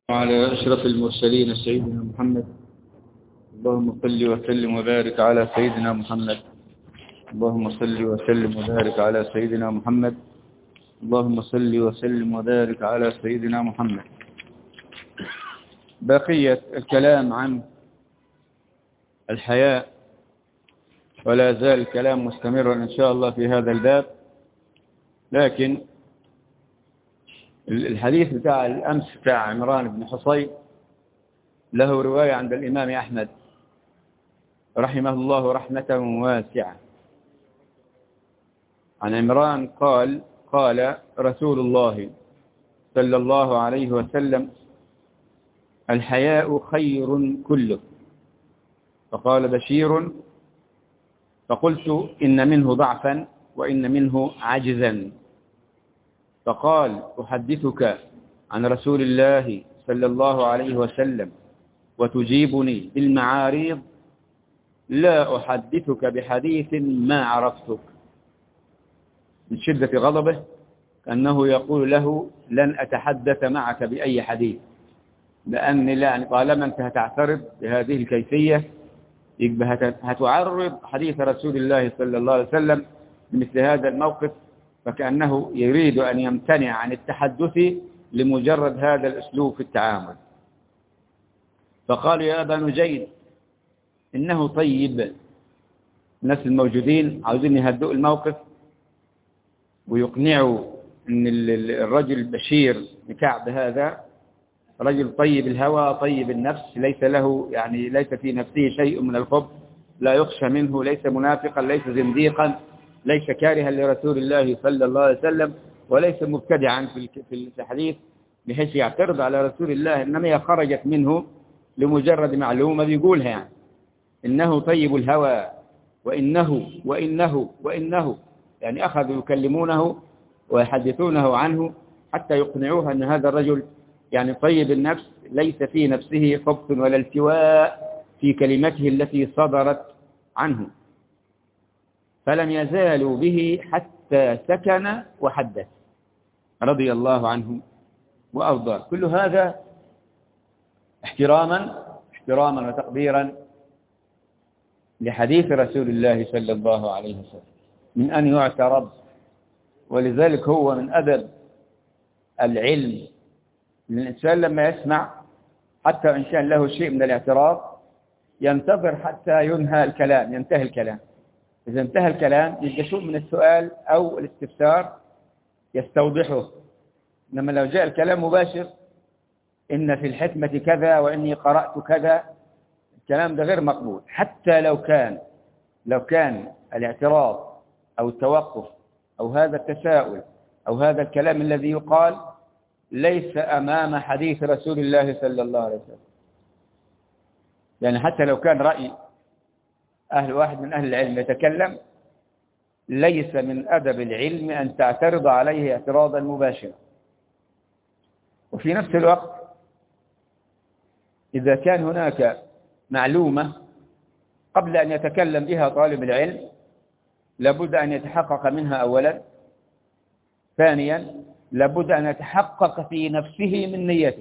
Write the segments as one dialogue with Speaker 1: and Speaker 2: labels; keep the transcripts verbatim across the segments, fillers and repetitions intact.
Speaker 1: وعلى أشرف المرسلين سيدنا محمد. اللهم صل وسلم وبارك على سيدنا محمد. اللهم صل وسلم وبارك على سيدنا محمد. اللهم صل وسلم وبارك على سيدنا محمد. بقية الكلام عن الحياء، ولا زال الكلام مستمرا إن شاء الله في هذا الباب. لكن الحديث بتاع الأمس بتاع عمران بن حصين له رواية عند الإمام أحمد رحمه الله رحمة واسعة. عن عمران قال قال رسول الله صلى الله عليه وسلم: الحياء خير كله. فقال بشير: فقلت: إن منه ضعفا وإن منه عجزا. فقال: أحدثك عن رسول الله صلى الله عليه وسلم وتجيبني بالمعاريض؟ لا أحدثك بحديث ما عرفتك. من شدة غضبه كأنه يقول له: لن أتحدث معك بأي حديث، لأني لا طالما أنت هتعترض بهذه الكيفية يبقى هتعرض حديث رسول الله صلى الله عليه وسلم بمثل هذا الموقف، فكأنه يريد أن يمتنع عن التحدث لمجرد هذا الأسلوب في التعامل. فقال: يا أبا نجيد، إنه طيب. الناس الموجودين عاوزين يهدئوا الموقف ويقنعوا أن الرجل البشير بكعب هذا رجل طيب الهوى طيب النفس، ليس له يعني ليس في نفسه شيء من الخبث، لا يخشى منه، ليس منافقا، ليس زنديقا، ليس كارها لرسول الله صلى الله عليه وسلم، وليس مبتدعا في الحديث بحيث يعترض على رسول الله، إنما هي خرجت منه لمجرد معلومة بيقولها، يعني إنه طيب الهوى وإنه وإنه وإنه، يعني أخذوا يكلمونه ويحدثونه عنه حتى يقنعوه أن هذا الرجل يعني طيب النفس، ليس في نفسه خبث ولا التواء في كلمته التي صدرت عنه. فلم يزالوا به حتى سكن وحدث رضي الله عنه وأرضاه. كل هذا احتراما احتراما وتقديرا لحديث رسول الله صلى الله عليه وسلم من أن يعترض. ولذلك هو من أدب العلم الإنسان لما يسمع حتى إن كان له شيء من الاعتراض ينتظر حتى ينهى الكلام ينتهي الكلام. إذا انتهى الكلام يبقى شيء من السؤال أو الاستفسار يستوضحه. إنما لو جاء الكلام مباشر: إن في الحكمة كذا وإني قرأت كذا، الكلام ده غير مقبول. حتى لو كان لو كان الاعتراض أو التوقف أو هذا التساؤل أو هذا الكلام الذي يقال ليس أمام حديث رسول الله صلى الله عليه وسلم. يعني حتى لو كان رأي أهل واحد من أهل العلم يتكلم، ليس من أدب العلم أن تعترض عليه اعتراضا مباشرا. وفي نفس الوقت إذا كان هناك معلومة قبل أن يتكلم بها طالب العلم لابد أن يتحقق منها أولا. ثانيا لابد أن يتحقق في نفسه من نيته.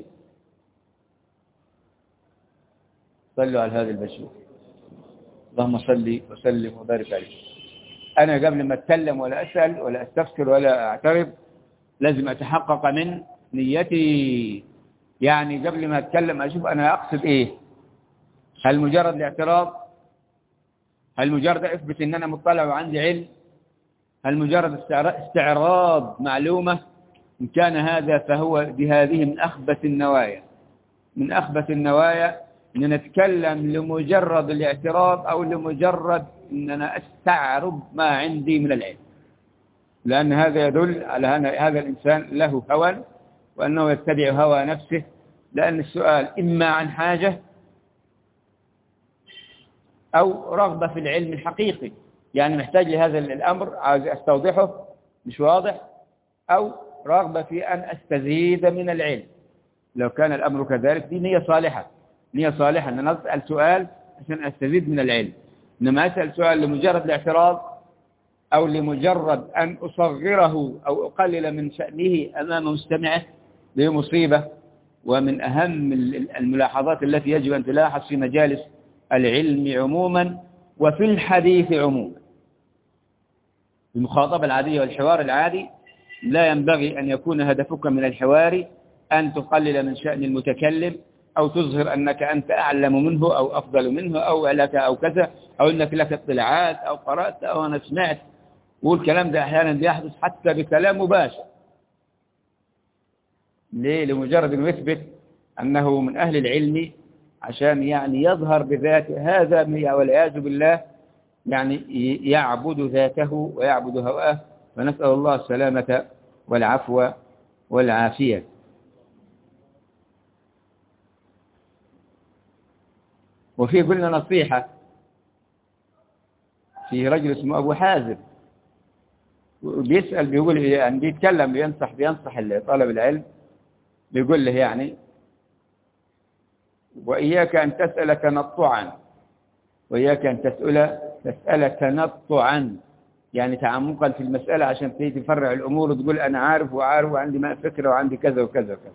Speaker 1: صلوا على هذا البشير. اللهم صل وسلم وبارك عليه. أنا قبل ما أتكلم ولا أسأل ولا أستفسر ولا أعترض لازم أتحقق من نيتي. يعني قبل ما أتكلم أشوف أنا أقصد إيه. هل مجرد الاعتراض؟ هل مجرد أثبت أن أنا مطلع وعندي علم؟ هل مجرد استعراض معلومة؟ إن كان هذا فهو بهذه من أخبث النوايا من أخبث النوايا أن نتكلم لمجرد الاعتراض أو لمجرد أننا أستعرض ما عندي من العلم، لأن هذا يدل على أن هذا الإنسان له هوى وأنه يتبع هوى نفسه. لأن السؤال إما عن حاجة أو رغبة في العلم الحقيقي، يعني محتاج لهذا الأمر عايز أستوضحه مش واضح، أو رغبة في أن أستزيد من العلم. لو كان الأمر كذلك دي نية صالحة نية صالحة أن أسأل سؤال عشان أستزيد من العلم. إنما أسأل سؤال لمجرد الاعتراض أو لمجرد أن أصغره أو أقلل من شأنه أمام مستمعه، دي مصيبة ومن أهم الملاحظات التي يجب أن تلاحظ في مجالس العلم عموما وفي الحديث عموما. المخاطبة العادية والحوار العادي لا ينبغي أن يكون هدفك من الحوار أن تقلل من شأن المتكلم أو تظهر أنك أنت أعلم منه أو أفضل منه أو لك أو كذا أو أنك لك اطلاعات أو قرأت أو أنا سمعت. والكلام ده أحيانا بيحدث حتى بكلام مباشر. ليه؟ لمجرد أن يثبت أنه من أهل العلم، عشان يعني يظهر بذات هذا والعياذ بالله يعني يعبد ذاته ويعبد هواه، فنسأل الله السلامة والعفو والعافية. وفي قلنا نصيحة في رجل اسمه أبو حازم بيسأل بيقول يعني بيتكلم بينصح بينصح طالب العلم، بيقول له يعني وإياك أن تسأل تنطعا، وإياك أن تسأل تسأل تنطعا يعني تعمقا في المسألة عشان تيجي تفرع الأمور وتقول أنا عارف وعارف وعندي ما فكرة وعندي كذا وكذا وكذا،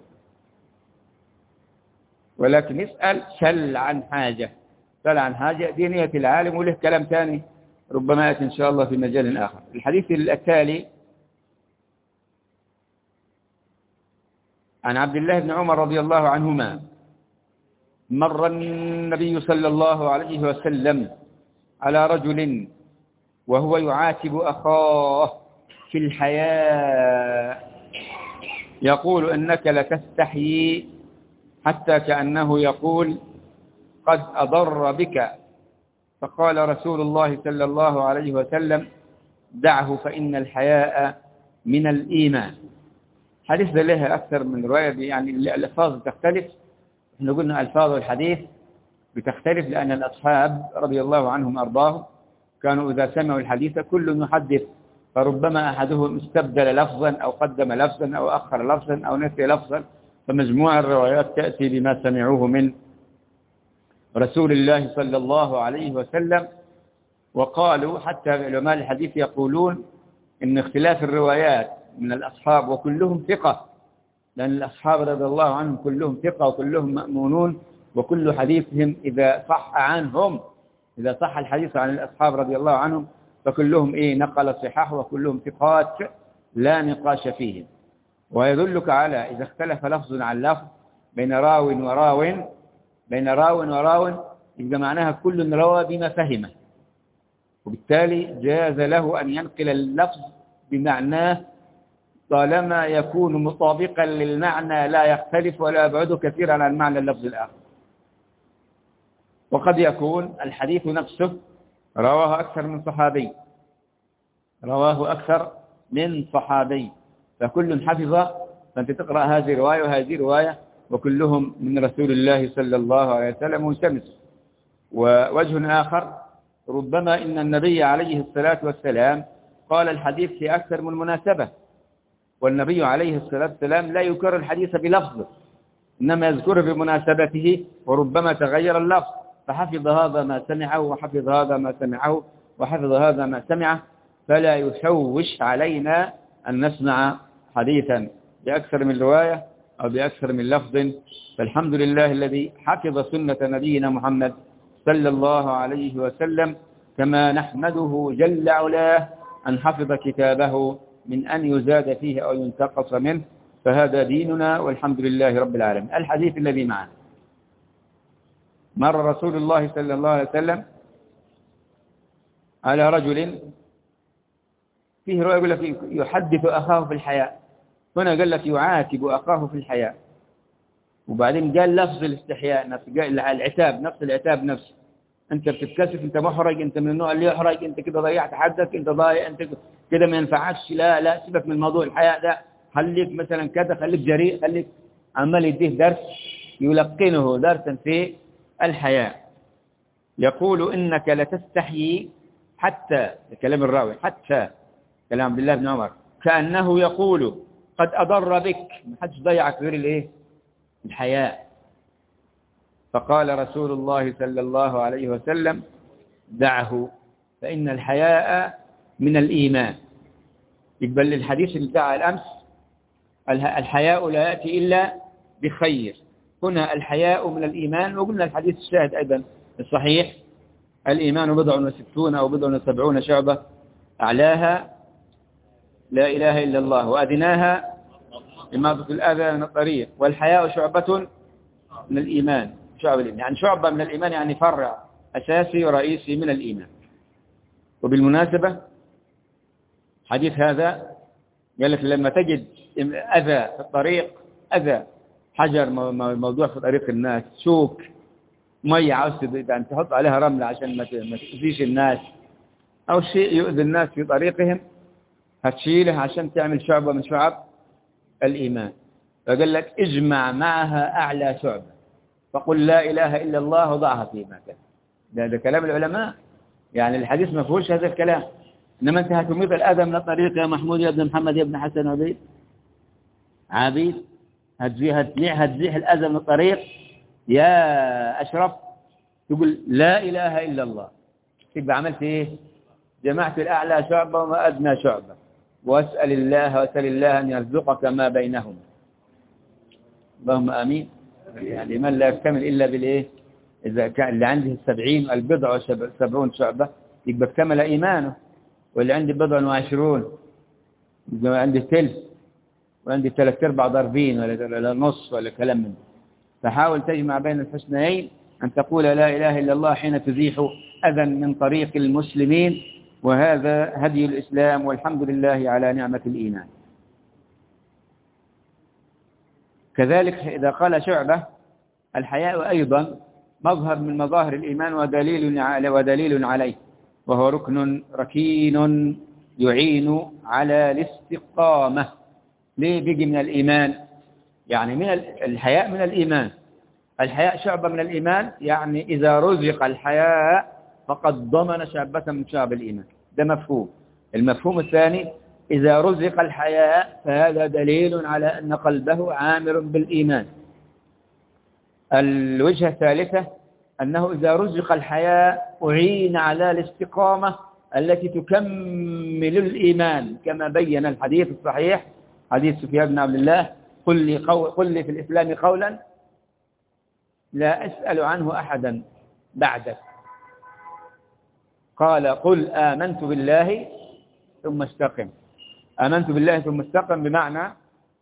Speaker 1: ولكن اسأل سل عن حاجة، سل عن حاجة دينية العالم، وله كلام ثاني ربما يأتي إن شاء الله في مجال آخر. الحديث التالي عن عبد الله بن عمر رضي الله عنهما: مر النبي صلى الله عليه وسلم على رجل وهو يعاتب أخاه في الحياء يقول إنك لتستحيي، حتى كأنه يقول قد أضر بك، فقال رسول الله صلى الله عليه وسلم: دعه فإن الحياء من الإيمان. حديث له أكثر من رواية، يعني الألفاظ تختلف. احنا قلنا ألفاظ الحديث بتختلف لأن الأصحاب رضي الله عنهم أرضاهم كانوا إذا سمعوا الحديث كل يحدث، فربما أحدهم استبدل لفظا أو قدم لفظا أو أخر لفظا أو نسي لفظا، فمجموع الروايات تأتي بما سمعوه من رسول الله صلى الله عليه وسلم. وقالوا حتى علماء الحديث يقولون إن اختلاف الروايات من الأصحاب وكلهم ثقة، لأن الأصحاب رضي الله عنهم كلهم ثقة وكلهم مأمونون، وكل حديثهم إذا صح عنهم، إذا صح الحديث عن الأصحاب رضي الله عنهم فكلهم إيه نقل صحاح وكلهم ثقات لا نقاش فيهم. ويدلك على إذا اختلف لفظ عن لفظ بين راو وراو بين راو وراو يبقى معناها كل روى بما فهمه، وبالتالي جاز له أن ينقل اللفظ بمعناه طالما يكون مطابقا للمعنى لا يختلف ولا يبعد كثيرا عن معنى اللفظ الآخر. وقد يكون الحديث نفسه رواه أكثر من صحابي رواه أكثر من صحابي فكل حفظ، فأنت تقرأ هذه رواية وهذه رواية وكلهم من رسول الله صلى الله عليه وسلم ملتمس. ووجه آخر ربما إن النبي عليه الصلاة والسلام قال الحديث في أكثر من مناسبة، والنبي عليه الصلاة والسلام لا يكرر الحديث بلفظه إنما يذكره بمناسبته، وربما تغير اللفظ فحفظ هذا ما سمعه وحفظ هذا ما سمعه وحفظ هذا ما سمعه، فلا يشوش علينا أن نسمع حديثا بأكثر من رواية أو بأكثر من لفظ. فالحمد لله الذي حفظ سنة نبينا محمد صلى الله عليه وسلم، كما نحمده جل علاه أن حفظ كتابه من أن يزاد فيه أو ينتقص منه، فهذا ديننا والحمد لله رب العالمين. الحديث الذي معنا: مر رسول الله صلى الله عليه وسلم على رجل فيه رواية يقول لك يحدث أخاه في الحياء، هنا قال لك يعاتب أخاه في الحياء، وبعدين قال لفظ الاستحياء نفسه، قال العتاب نفس العتاب نفسه، أنت بتتكسف، أنت محرج، أنت من النوع اللي يحرج، أنت كده ضيعت حدك، أنت ضايع، أنت كده ما ينفعكش، لا لا سيبك من موضوع الحياء ده، خليك مثلا كذا، خليك جريء، خليك عمال يديه درس يلقنه درسا في الحياء. يقول إنك لتستحيي، حتى كلام الراوي حتى كلام عبد الله بن عمر كأنه يقول قد أضر بك، ما حدش ضيعك غير الايه الحياء. فقال رسول الله صلى الله عليه وسلم: دعه فإن الحياء من الإيمان. يقبل الحديث اللي بتاع الأمس الحياء لا يأتي إلا بخير. هنا الحياء من الإيمان، وقلنا الحديث الشاهد أيضا الصحيح: الإيمان بضع وستون أو بضع وسبعون شعبة، أعلاها لا إله إلا الله، وأدناها إماطة الأذى من الطريق، والحياء شعبة من الإيمان. شعب الإيمان يعني شعبة من الإيمان، يعني فرع أساسي ورئيسي من الإيمان. وبالمناسبة حديث هذا قال لك لما تجد أذى في الطريق، أذى حجر موضوع في طريق الناس، شوك، مية عاوز يعني تحط عليها رملة عشان ما تأذيش الناس، أو شيء يؤذي الناس في طريقهم، هتشيله عشان تعمل شعبة من شعب الإيمان. فقال لك اجمع معها أعلى شعبة، فقل لا إله إلا الله وضعها في مكان. ده, ده كلام العلماء، يعني الحديث ما فيهوش هذا الكلام. إنما أنت هتميط الأذى من الطريق يا محمود يا ابن محمد يا ابن حسن عبيد عبيد، هتزيح هتزيح هتزيح الأذى من الطريق يا أشرف، تقول لا إله إلا الله، تبقى عملت إيه؟ جمعت الأعلى شعبة وما أدنى شعبة، واسأل الله واسأل الله أن يرزقك ما بينهم. اللهم آمين. يعني من لا يكتمل إلا بالإيه؟ إذا كان اللي عنده السبعين البضع وسبعون شعبة يبقى اكتمل إيمانه، واللي عنده بضع وعشرون يبقى عنده ثلث، وعنده ثلاث أرباع ضربين ولا نص ولا كلام من ده. فحاول تجمع بين الحسنيين، أن تقول لا إله إلا الله حين تزيح أذى من طريق المسلمين، وهذا هدي الإسلام، والحمد لله على نعمة الإيمان. كذلك إذا قال شعبة: الحياء أيضا مظهر من مظاهر الإيمان ودليل ودليل عليه، وهو ركن ركين يعين على الاستقامة. ليه بيجي من الإيمان؟ يعني من الحياء من الإيمان، الحياء شعبة من الإيمان، يعني إذا رزق الحياء فقد ضمن شعبة من شعب الإيمان. ده مفهوم. المفهوم الثاني: إذا رزق الحياء فهذا دليل على أن قلبه عامر بالإيمان. الوجهة الثالثة أنه إذا رزق الحياء أعين على الاستقامة التي تكمل الإيمان، كما بين الحديث الصحيح حديث سفيان بن عبد الله: قل لي, قول قل لي في الإسلام قولا لا أسأل عنه أحدا بعدك. قال: قل آمنت بالله ثم استقم. آمنت بالله ثم استقم بمعنى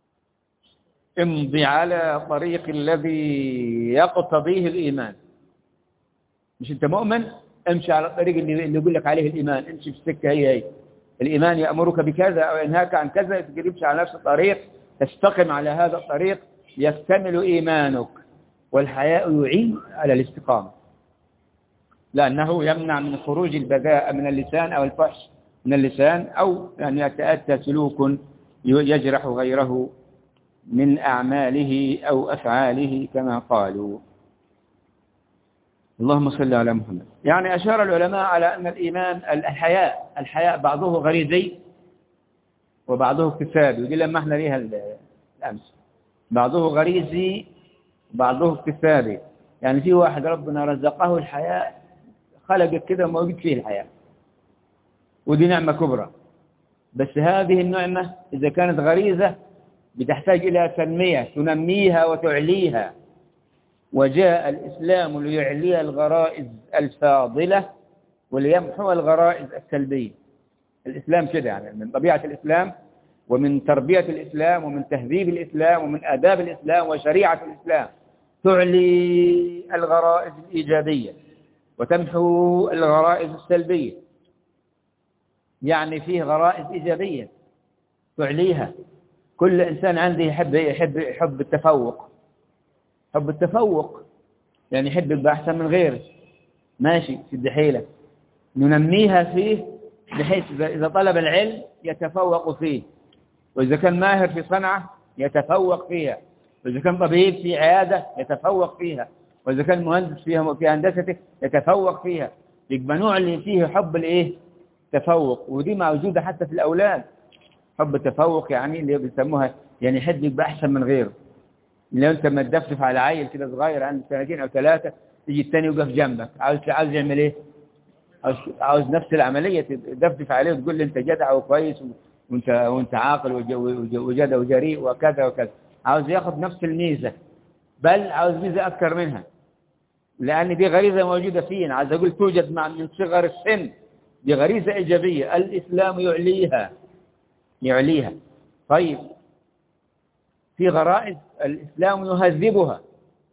Speaker 1: امضي على طريق الذي يقتضيه الإيمان. مش أنت مؤمن؟ امشي على الطريق اللي, اللي يقول لك عليه الإيمان، امشي في السكة هي هي. الإيمان يأمرك بكذا أو ينهاك عن كذا، تجربش على نفس الطريق، تستقم على هذا الطريق يكتمل إيمانك. والحياء يعين على الاستقامة، لأنه يمنع من خروج البذاء من اللسان أو الفحش من اللسان، أو أن يتأتى سلوك يجرح غيره من أعماله أو أفعاله كما قالوا. اللهم صل على محمد. يعني أشار العلماء على أن الإيمان الحياء الحياء بعضه غريزي وبعضه اكتسابي، ودي لما احنا ليها الأمس. بعضه غريزي بعضه اكتسابي، يعني في واحد ربنا رزقه الحياء، خلق كده موجود فيه الحياء، ودي نعمة كبرى. بس هذه النعمة إذا كانت غريزة بتحتاج إلى تنمية تنميها وتعليها، وجاء الإسلام ليعلي الغرائز الفاضلة وليمحو الغرائز السلبية. الإسلام كده، يعني من طبيعة الإسلام ومن تربية الإسلام ومن تهذيب الإسلام ومن آداب الإسلام وشريعة الإسلام تعلي الغرائز الإيجابية وتمحو الغرائز السلبية. يعني فيه غرائز إيجابية تعليها. كل إنسان عنده يحب يحب يحب التفوق، حب التفوق يعني يحب يبقى أحسن من غيره، ماشي في الدحيلة ننميها فيه، بحيث إذا طلب العلم يتفوق فيه، وإذا كان ماهر في صنعة يتفوق فيها، وإذا كان طبيب في عيادة يتفوق فيها، وإذا كان مهندس فيها في هندسته يتفوق فيها. يبقى نوع اللي فيه حب الإيه؟ تفوق. ودي موجودة حتى في الأولاد، حب التفوق، يعني اللي بيسموها يعني يحب يبقى أحسن من غيره. لو أنت ما تدفدف على عيل كده صغير عنده سنتين أو ثلاثة، يجي الثاني يوقف جنبك، عاوز عاوز يعمل إيه؟ عاوز, عاوز نفس العملية، تدفدف عليه وتقول له أنت جدع وكويس وأنت وأنت عاقل وجدع وجريء وكذا وكذا. عاوز ياخذ نفس الميزة بل عاوز ميزة أكثر منها، لأن دي غريزة موجودة فينا، عايز أقول توجد مع من صغر السن، دي غريزة إيجابية الإسلام يعليها يعليها. طيب في غرائز الإسلام يهذبها،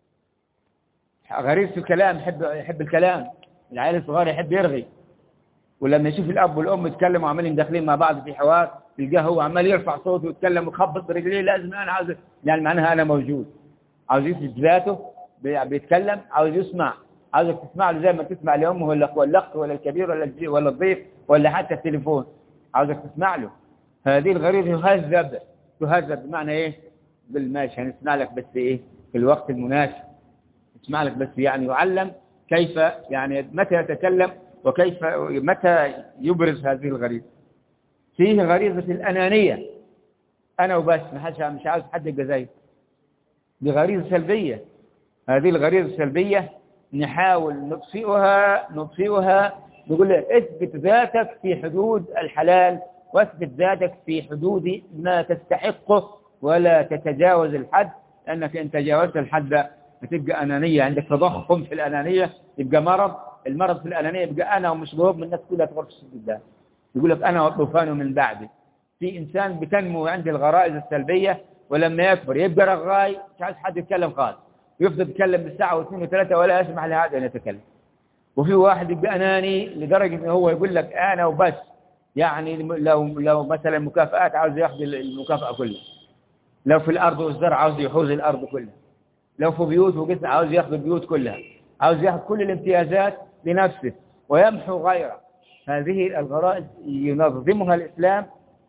Speaker 1: غريزة الكلام، يحب يحب الكلام، العيال الصغار يحب يرغي، ولما يشوف الأب والأم يتكلموا عمالين داخلين مع بعض في حوار، تلقاه هو عمال يرفع صوته ويتكلم ويخبط برجليه، لازم أنا عاوز، يعني معناها أنا موجود، عاوز يثبت ذاته، بيتكلم عاوز يسمع، عاوزك تسمع له زي ما تسمع لأمه ولا الأخ ولا الكبير ولا ولا الضيف ولا حتى التليفون، عاوزك تسمع له. هذه الغريزة يهذب، تهذب بمعنى إيه؟ بالماشي هنسمع لك بس إيه؟ في الوقت المناسب، اسمع لك بس، يعني يعلم كيف، يعني متى يتكلم وكيف متى يبرز هذه الغريزة. فيه غريزة الأنانية، أنا وبس، ما حدش، مش عاوز حد يبقى زيي، دي غريزة سلبية. هذه الغريزة السلبية نحاول نطفئها نطفئها نقول له اثبت ذاتك في حدود الحلال، واثبت ذاتك في حدود ما تستحقه، ولا تتجاوز الحد، لأنك إن تجاوزت الحد بتبقى أنانية، عندك تضخم في الأنانية، يبقى مرض، المرض في الأنانية يبقى أنا ومش ضروب من الناس كلها تغرق في الدم، يقول لك أنا والطوفان من بعدي. في إنسان بتنمو عند الغرائز السلبية، ولما يكبر يبقى رغاي، مش عايز حد يتكلم خالص، يفضل يتكلم بالساعة واثنين وثلاثة ولا يسمح لهذا أن يتكلم. وفي واحد يبقى أناني لدرجة أنه هو يقول لك أنا وبس، يعني لو لو مثلا مكافآت عاوز ياخذ المكافأة كلها، لو في الأرض والزرع عاوز يحوز الأرض كلها، لو في بيوت وقسم عاوز ياخذ البيوت كلها، عاوز ياخذ كل الامتيازات لنفسه ويمحو غيره. هذه الغرائز ينظمها الإسلام،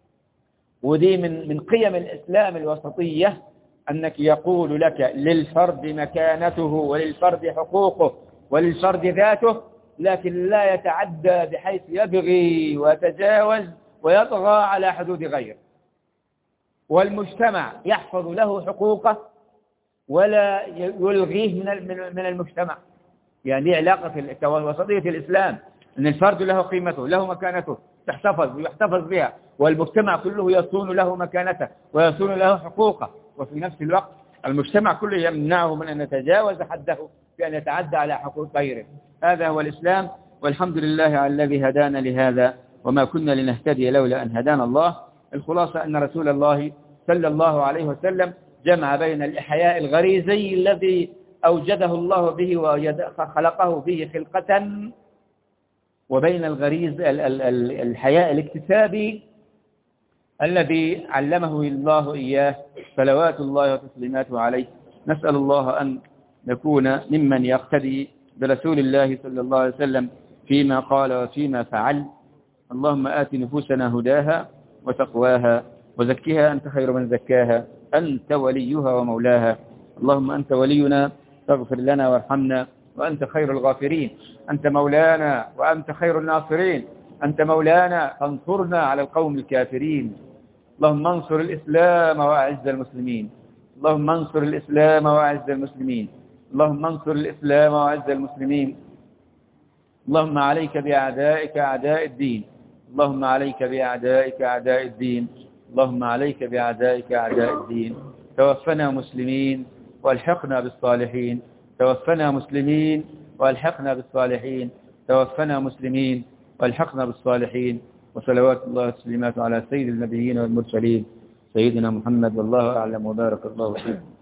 Speaker 1: ودي من من قيم الإسلام الوسطية، أنك يقول لك للفرد مكانته وللفرد حقوقه وللفرد ذاته، لكن لا يتعدى بحيث يبغي ويتجاوز ويطغى على حدود غيره. والمجتمع يحفظ له حقوقه ولا يلغيه من من المجتمع. يعني دي علاقة وسطية الإسلام، أن الفرد له قيمته، له مكانته تحتفظ ويحتفظ بها، والمجتمع كله يصون له مكانته ويصون له حقوقه، وفي نفس الوقت المجتمع كله يمنعه من أن يتجاوز حده في أن يتعدى على حقوق غيره. هذا هو الإسلام، والحمد لله على الذي هدانا لهذا، وما كنا لنهتدي لولا أن هدانا الله. الخلاصة أن رسول الله صلى الله عليه وسلم جمع بين الإحياء الغريزي الذي أوجده الله به وخلقه به خلقة، وبين الغريز الحياء الاكتسابي الذي علمه الله إياه صلوات الله وتسليماته عليه. نسأل الله أن نكون ممن يقتدي برسول الله صلى الله عليه وسلم فيما قال وفيما فعل. اللهم آت نفوسنا هداها وتقواها وزكها أنت خير من زكاها، أنت وليها ومولاها. اللهم أنت ولينا فاغفر لنا وارحمنا، وأنت خير الغافرين. أنت مولانا وأنت خير الناصرين، أنت مولانا فانصرنا على القوم الكافرين. اللهم انصر الإسلام وأعز المسلمين، اللهم انصر الإسلام وأعز المسلمين، اللهم انصر الإسلام وأعز المسلمين. اللهم عليك بأعدائك أعداء الدين، اللهم عليك بأعدائك أعداء الدين، اللهم عليك بأعدائك أعداء الدين. توفنا مسلمين والحقنا بالصالحين، توفنا مسلمين والحقنا بالصالحين، توفنا مسلمين والحقنا بالصالحين. وصلوات الله وتسليماته على سيد النبيين والمرسلين سيدنا محمد، والله أعلم وبارك الله فيكم.